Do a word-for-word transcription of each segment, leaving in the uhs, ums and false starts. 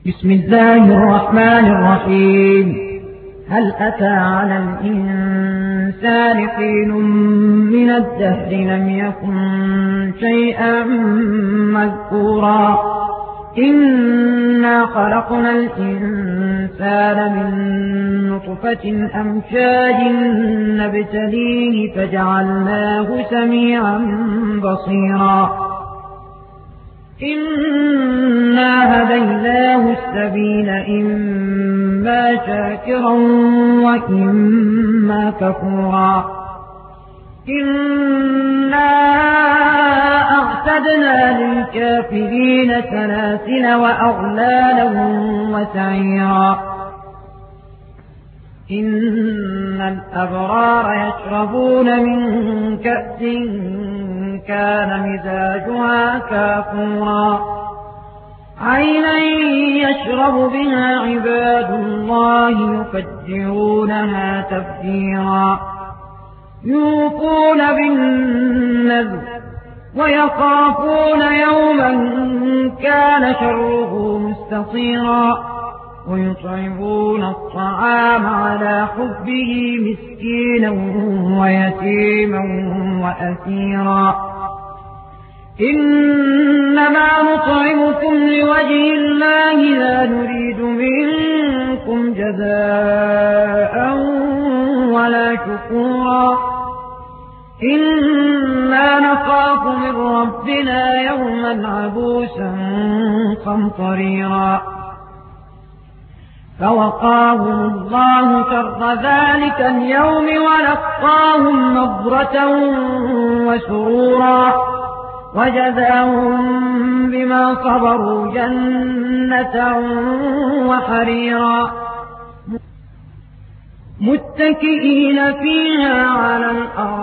بسم الله الرحمن الرحيم. هل أتى على الإنسان حين من الدهر لم يكن شيئا مذكورا إنا خلقنا الإنسان من نطفة أمشاج نبتليه فجعلناه سميعا بصيرا إنا هديناه السبيل إما شاكرا وإما كفورا إنا أعتدنا للكافرين سلاسل وأغلالا وسعيرا إن الأبرار يشربون من كأس كان مزاجها كافورا عينا يشرب بها عباد الله يفجرونها تفجيرا يوفون بالنذر ويخافون يوما كان شره مستطيرا ويطعمون الطعام على حبه مسكينا ويتيما وأسيرا إنما نطعمكم لوجه الله لا نريد منكم جزاء ولا شكورا إنا نخاف من ربنا يوما عبوسا قمطريرا فوقاهم الله شر ذلك اليوم ولقاهم نضرة وسرورا وجزاهم بما صبروا جنة وحريرا متكئين فيها على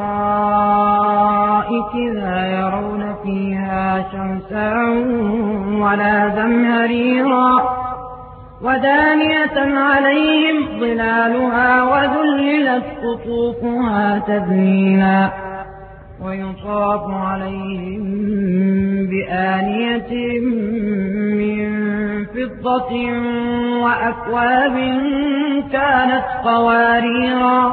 الأرائك لا يرون فيها شمسا ولا زمهريرا ودانية عليهم ظلالها وذللت قطوفها تذليلا ويطاف عليهم بآنية من فضة وأكواب كانت قواريرا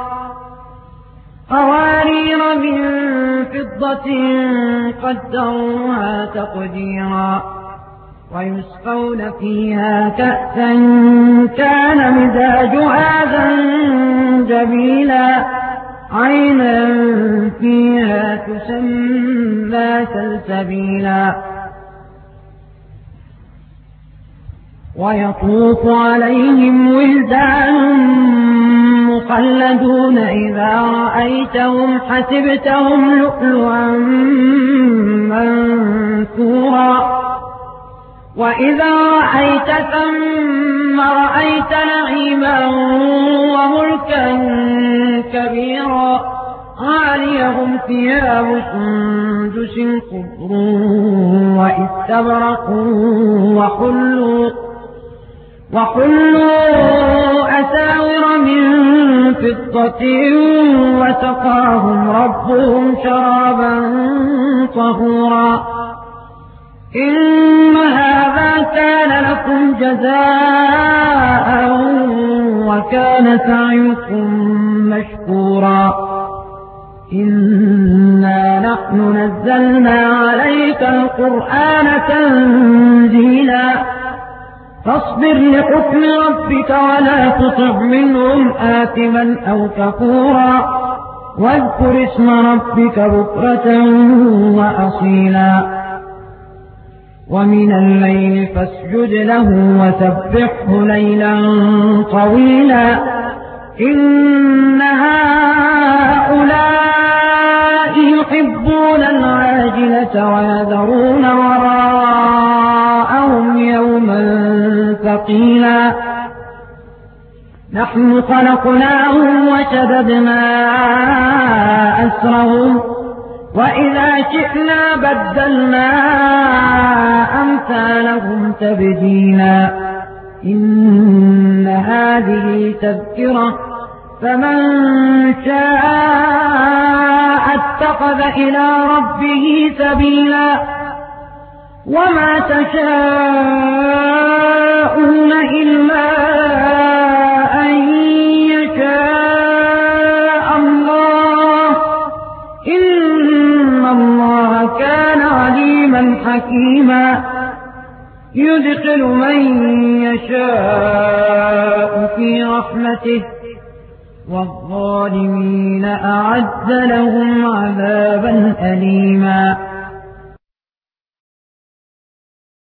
قوارير من فضة قدروها تقديرا ويسقون فيها كأسا كان مزاجها زنجبيلا عينا فيها تسمى سلسبيلا ويطوف عليهم ولدان مخلدون إذا رأيتهم حسبتهم لؤلؤا منثورا وإذا رأيت ثم رأيت نعيما وملكا كبيرا عاليهم ثياب سندس خضر واستبرق وحلوا, وحلوا أساور من فضة وسقاهم ربهم شرابا طهورا إن هذا كان لكم جزاء وكان سعيكم مشكورا إنا نحن نزلنا عليك القرآن تنزيلا فاصبر لحكم ربك ولا تطع منهم آثما أو كفورا واذكر اسم ربك بكرة وأصيلا ومن الليل فاسجد له وسبحه ليلا طويلا إن هؤلاء يحبون العاجلة ويذرون وراءهم يوما ثقيلا نحن خلقناهم وشددنا أسرهم وإذا شئنا بدلنا أمثالهم تبديلا إن هذه تذكرة فمن شاء اتخذ إلى ربه سبيلا وما تشاءون إلا أن يشاء الله إن الله كان عليما حكيما يدخل من يشاء في رحمته والظالمين أعد لهم عذابا أليما